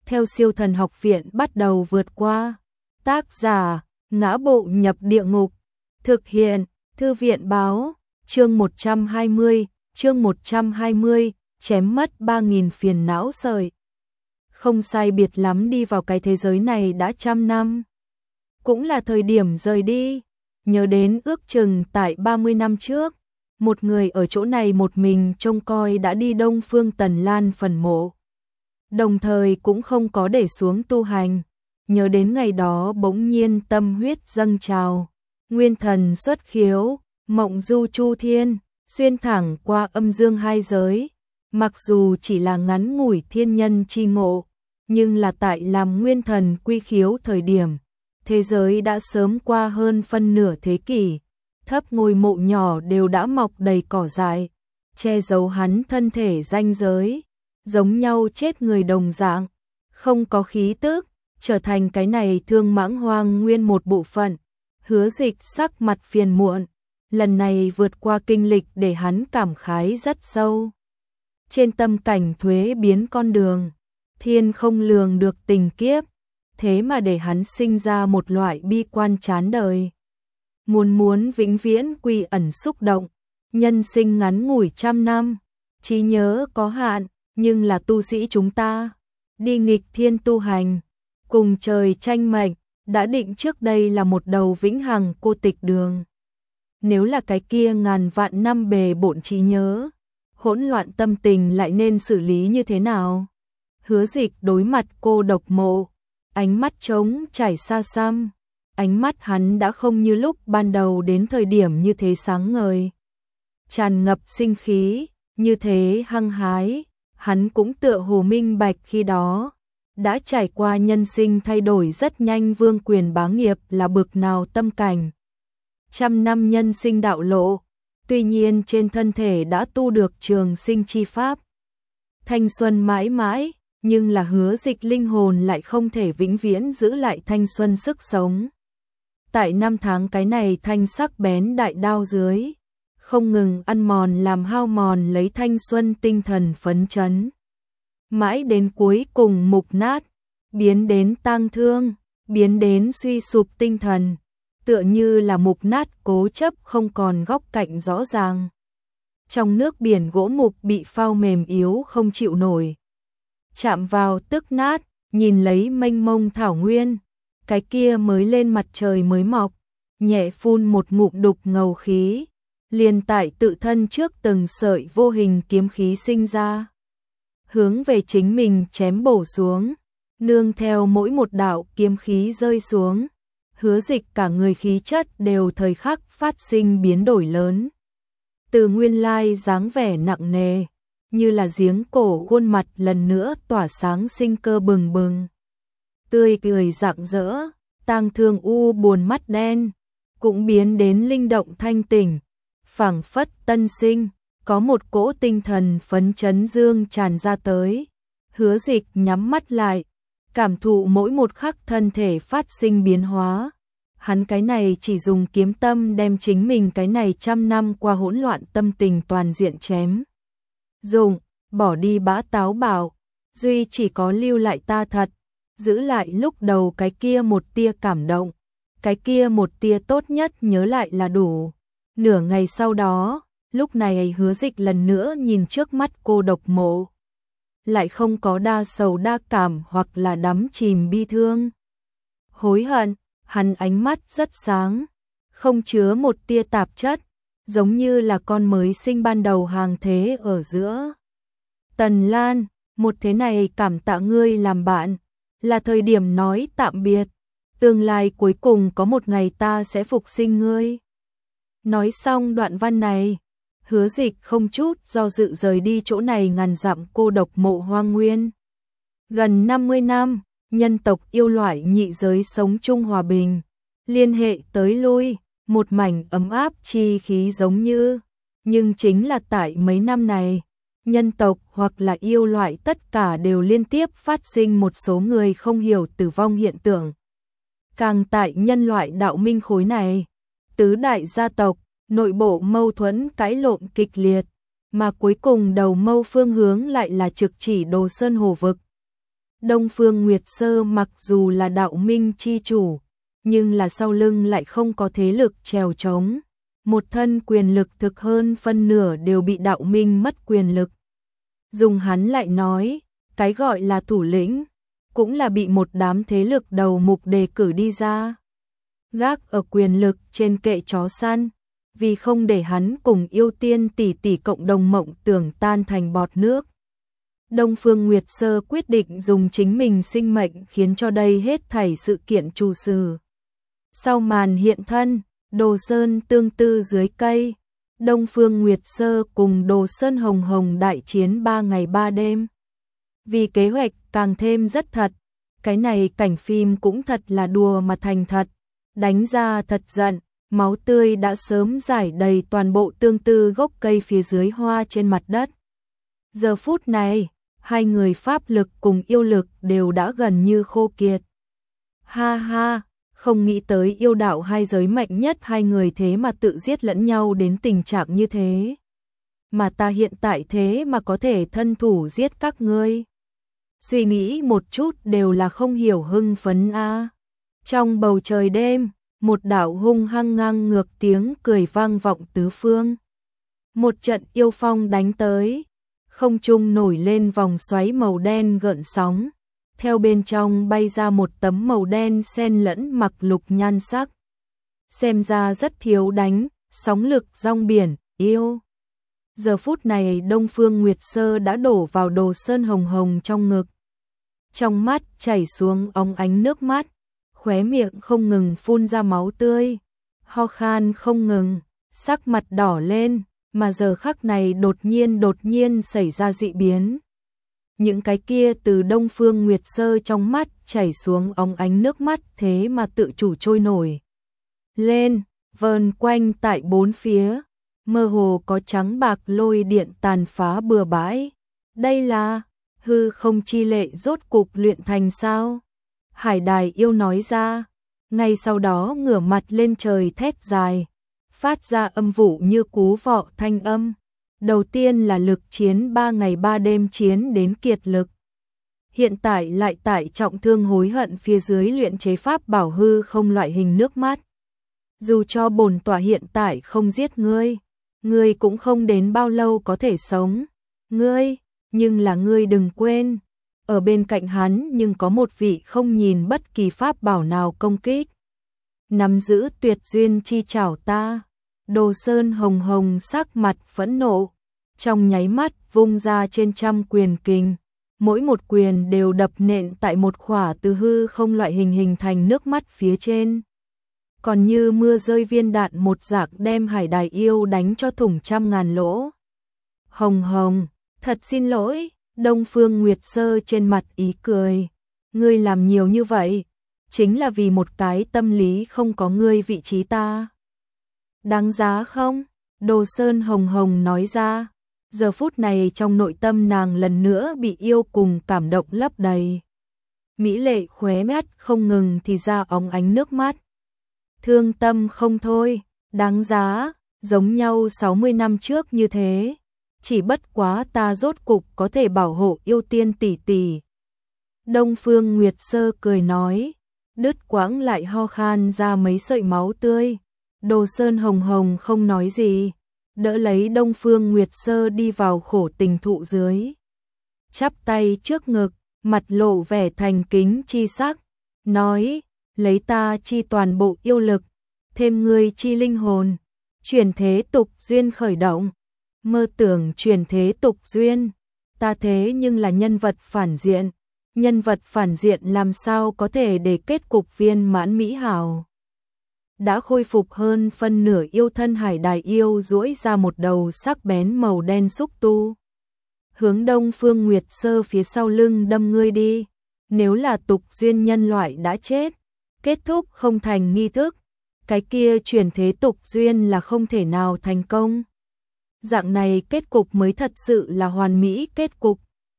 theo Siêu Thần Học Viện bắt đầu vượt qua. Tác giả: Ngã Bộ Nhập Địa Ngục. Thực hiện: Thư viện báo. Chương 120, chém mất 3.000 phiền não sợi. Không sai biệt lắm đi vào cái thế giới này đã 100 năm. Cũng là thời điểm rời đi. Nhớ đến ước chừng tại 30 năm trước, một người ở chỗ này một mình trông coi đã đi Đông Phương Tần Lan phần mộ. Đồng thời cũng không có để xuống tu hành. Nhớ đến ngày đó bỗng nhiên tâm huyết dâng trào. Nguyên thần xuất khiếu, mộng du chu thiên, xuyên thẳng qua âm dương hai giới. Mặc dù chỉ là ngắn ngủi thiên nhân chi ngộ, nhưng là tại làm nguyên thần quy khiếu thời điểm, thế giới đã sớm qua hơn phân nửa thế kỷ. Thấp ngôi mộ nhỏ đều đã mọc đầy cỏ dại, che giấu hắn thân thể ranh giới, giống nhau chết người đồng dạng, không có khí tức, trở thành cái này thương mãng hoang nguyên một bộ phận. Hứa Dịch sắc mặt phiền muộn, lần này vượt qua kinh lịch để hắn cảm khái rất sâu. Trên tâm cảnh thuế biến con đường, thiên không lường được tình kiếp, thế mà để hắn sinh ra một loại bi quan chán đời. Muốn vĩnh viễn quy ẩn xúc động, nhân sinh ngắn ngủi 100 năm, trí nhớ có hạn, nhưng là tu sĩ chúng ta, đi nghịch thiên tu hành, cùng trời tranh mệnh, đã định trước đây là một đầu vĩnh hằng cô tịch đường. Nếu là cái kia ngàn vạn năm bề bộn trí nhớ, hỗn loạn tâm tình lại nên xử lý như thế nào? Hứa Dịch đối mặt cô độc mộ, ánh mắt trống trải xa xăm, ánh mắt hắn đã không như lúc ban đầu đến thời điểm như thế sáng ngời, tràn ngập sinh khí, như thế hăng hái. Hắn cũng tựa hồ minh bạch khi đó, đã trải qua nhân sinh thay đổi rất nhanh vương quyền bá nghiệp là bực nào tâm cảnh. 100 năm nhân sinh đạo lộ, tuy nhiên trên thân thể đã tu được trường sinh chi pháp. Thanh xuân mãi mãi, nhưng là Hứa Dịch linh hồn lại không thể vĩnh viễn giữ lại thanh xuân sức sống. Tại năm tháng cái này thanh sắc bén đại đao dưới, không ngừng ăn mòn làm hao mòn lấy thanh xuân tinh thần phấn chấn. Mãi đến cuối cùng mục nát, biến đến tang thương, biến đến suy sụp tinh thần, tựa như là mục nát cố chấp không còn góc cạnh rõ ràng. Trong nước biển gỗ mục bị phao mềm yếu không chịu nổi. Chạm vào tức nát, nhìn lấy mênh mông thảo nguyên, cái kia mới lên mặt trời mới mọc, nhẹ phun một ngụm đục ngầu khí, liền tại tự thân trước từng sợi vô hình kiếm khí sinh ra, hướng về chính mình chém bổ xuống, nương theo mỗi một đạo kiếm khí rơi xuống, Hứa Dịch cả người khí chất đều thời khắc phát sinh biến đổi lớn. Từ nguyên lai dáng vẻ nặng nề, như là giếng cổ khuôn mặt lần nữa tỏa sáng sinh cơ bừng bừng. Tươi cười rạng rỡ, tang thương u buồn mắt đen, cũng biến đến linh động thanh tỉnh, phảng phất tân sinh, có một cỗ tinh thần phấn chấn dương tràn ra tới. Hứa Dịch nhắm mắt lại, cảm thụ mỗi một khắc thân thể phát sinh biến hóa. Hắn cái này chỉ dùng kiếm tâm đem chính mình cái này 100 năm qua hỗn loạn tâm tình toàn diện chém. Dùng, bỏ đi bã táo bạo, duy chỉ có lưu lại ta thật, giữ lại lúc đầu cái kia một tia cảm động, cái kia một tia tốt nhất nhớ lại là đủ. Nửa ngày sau đó, lúc này Hứa Dịch lần nữa nhìn trước mắt cô độc mộ, lại không có đa sầu đa cảm hoặc là đắm chìm bi thương, hối hận. Hắn ánh mắt rất sáng, không chứa một tia tạp chất, giống như là con mới sinh ban đầu hàng thế ở giữa. Tần Lan, một thế này cảm tạ ngươi làm bạn, là thời điểm nói tạm biệt, tương lai cuối cùng có một ngày ta sẽ phục sinh ngươi. Nói xong đoạn văn này, Hứa Dịch không chút do dự rời đi chỗ này ngàn dặm cô độc mộ hoang nguyên. Gần 50 năm, nhân tộc yêu loại nhị giới sống chung hòa bình, liên hệ tới lui, một mảnh ấm áp chi khí giống như. Nhưng chính là tại mấy năm này, nhân tộc hoặc là yêu loại tất cả đều liên tiếp phát sinh một số người không hiểu tử vong hiện tượng. Càng tại nhân loại đạo minh khối này, tứ đại gia tộc, nội bộ mâu thuẫn cãi lộn kịch liệt, mà cuối cùng đầu mâu phương hướng lại là trực chỉ Đồ Sơn Hồ Vực. Đông Phương Nguyệt Sơ mặc dù là đạo minh chi chủ, nhưng là sau lưng lại không có thế lực chèo chống. Một thân quyền lực thực hơn phân nửa đều bị đạo minh mất quyền lực. Dùng hắn lại nói, cái gọi là thủ lĩnh, cũng là bị một đám thế lực đầu mục đề cử đi ra. Gác ở quyền lực trên kệ chó săn, vì không để hắn cùng yêu tiên tỷ tỷ cộng đồng mộng tưởng tan thành bọt nước. Đông Phương Nguyệt Sơ quyết định dùng chính mình sinh mệnh khiến cho đây hết thảy sự kiện trù xử. Sau màn hiện thân, Đồ Sơn tương tư dưới cây, Đông Phương Nguyệt Sơ cùng Đồ Sơn Hồng Hồng đại chiến 3 ngày 3 đêm. Vì kế hoạch càng thêm rất thật, cái này cảnh phim cũng thật là đùa mà thành thật, đánh ra thật giận, máu tươi đã sớm rải đầy toàn bộ tương tư gốc cây phía dưới hoa trên mặt đất. Giờ phút này, hai người pháp lực cùng yêu lực đều đã gần như khô kiệt. Ha ha, không nghĩ tới yêu đạo hai giới mạnh nhất hai người thế mà tự giết lẫn nhau đến tình trạng như thế. Mà ta hiện tại thế mà có thể thân thủ giết các ngươi. Suy nghĩ một chút đều là không hiểu hưng phấn a. Trong bầu trời đêm, một đạo hung hăng ngang ngược tiếng cười vang vọng tứ phương. Một trận yêu phong đánh tới, không trung nổi lên vòng xoáy màu đen gợn sóng, theo bên trong bay ra một tấm màu đen xen lẫn mặc lục nhan sắc. Xem ra rất thiếu đánh, sóng lực rong biển, yêu. Giờ phút này Đông Phương Nguyệt Sơ đã đổ vào Đồ Sơn Hồng Hồng trong ngực. Trong mắt chảy xuống óng ánh nước mắt, khóe miệng không ngừng phun ra máu tươi, ho khan không ngừng, sắc mặt đỏ lên, mà giờ khắc này đột nhiên xảy ra dị biến. Những cái kia từ Đông Phương Nguyệt Sơ trong mắt chảy xuống óng ánh nước mắt thế mà tự chủ trôi nổi lên, vờn quanh tại bốn phía, mơ hồ có trắng bạc lôi điện tàn phá bừa bãi. Đây là hư không chi lệ rốt cục luyện thành sao? Hải Đài yêu nói ra, ngay sau đó ngửa mặt lên trời thét dài, phát ra âm vụ như cú vọ thanh âm. Đầu tiên là lực chiến 3 ngày 3 đêm chiến đến kiệt lực. Hiện tại lại tại trọng thương hối hận phía dưới luyện chế pháp bảo hư không loại hình nước mắt. Dù cho bổn tọa hiện tại không giết ngươi, ngươi cũng không đến bao lâu có thể sống. Ngươi, nhưng là ngươi đừng quên, ở bên cạnh hắn nhưng có một vị không nhìn bất kỳ pháp bảo nào công kích. Nắm giữ tuyệt duyên chi chảo ta. Đồ Sơn Hồng Hồng sắc mặt phẫn nộ, trong nháy mắt vung ra trên trăm quyền kình, mỗi một quyền đều đập nện tại một khỏa từ hư không loại hình hình thành nước mắt phía trên. Còn như mưa rơi viên đạn một dạng đem Hải Đài yêu đánh cho thủng trăm ngàn lỗ. Hồng Hồng, thật xin lỗi, Đông Phương Nguyệt Sơ trên mặt ý cười. Ngươi làm nhiều như vậy, chính là vì một cái tâm lý không có ngươi vị trí ta. Đáng giá không? Đồ Sơn Hồng Hồng nói ra. Giờ phút này trong nội tâm nàng lần nữa bị yêu cùng cảm động lấp đầy. Mỹ lệ khóe mắt không ngừng thì ra óng ánh nước mắt. Thương tâm không thôi, đáng giá, giống nhau 60 năm trước như thế. Chỉ bất quá ta rốt cục có thể bảo hộ yêu tiên tỷ tỷ. Đông Phương Nguyệt Sơ cười nói, đứt quãng lại ho khan ra mấy sợi máu tươi. Đồ Sơn Hồng Hồng không nói gì, đỡ lấy Đông Phương Nguyệt Sơ đi vào khổ tình thụ dưới. Chắp tay trước ngực, mặt lộ vẻ thành kính chi sắc, nói, lấy ta chi toàn bộ yêu lực, thêm ngươi chi linh hồn, chuyển thế tục duyên khởi động. Mơ tưởng chuyển thế tục duyên, ta thế nhưng là nhân vật phản diện. Nhân vật phản diện làm sao có thể để kết cục viên mãn mỹ hảo. Đã khôi phục hơn phân nửa yêu thân Hải Đài yêu duỗi ra một đầu sắc bén màu đen xúc tu. Hướng Đông Phương Nguyệt Sơ phía sau lưng đâm ngươi đi. Nếu là tục duyên nhân loại đã chết, kết thúc không thành nghi thức, cái kia chuyển thế tục duyên là không thể nào thành công. Dạng này kết cục mới thật sự là hoàn mỹ kết cục.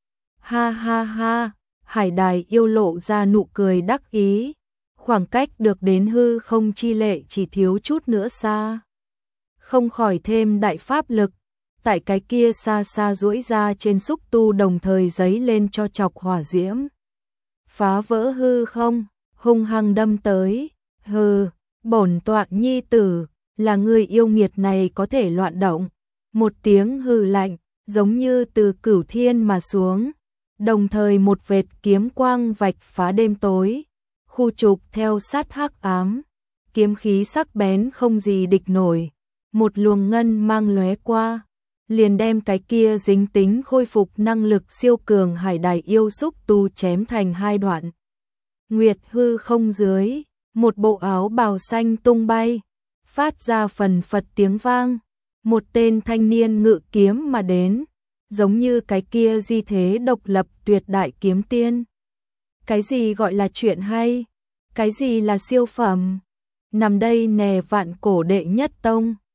Ha ha ha, Hải Đài yêu lộ ra nụ cười đắc ý. Khoảng cách được đến hư không chi lệ chỉ thiếu chút nữa xa. Không khỏi thêm đại pháp lực, tại cái kia xa xa duỗi ra trên xúc tu đồng thời giấy lên cho chọc hỏa diễm. phá vỡ hư không, hung hăng đâm tới. Hừ, bổn tọa nhi tử, là người yêu nghiệt này có thể loạn động. Một tiếng hừ lạnh, giống như từ cửu thiên mà xuống, đồng thời một vệt kiếm quang vạch phá đêm tối, khu trục theo sát hắc ám, kiếm khí sắc bén không gì địch nổi, một luồng ngân mang lóe qua, liền đem cái kia dính tính khôi phục năng lực siêu cường hải đài yêu xúc tu chém thành hai đoạn. Nguyệt hư không dưới, một bộ áo bào xanh tung bay, phát ra phần phật tiếng vang, một tên thanh niên ngự kiếm mà đến, giống như cái kia di thế độc lập tuyệt đại kiếm tiên. Cái gì gọi là chuyện hay? Cái gì là siêu phẩm? Nằm đây nè vạn cổ đệ nhất tông.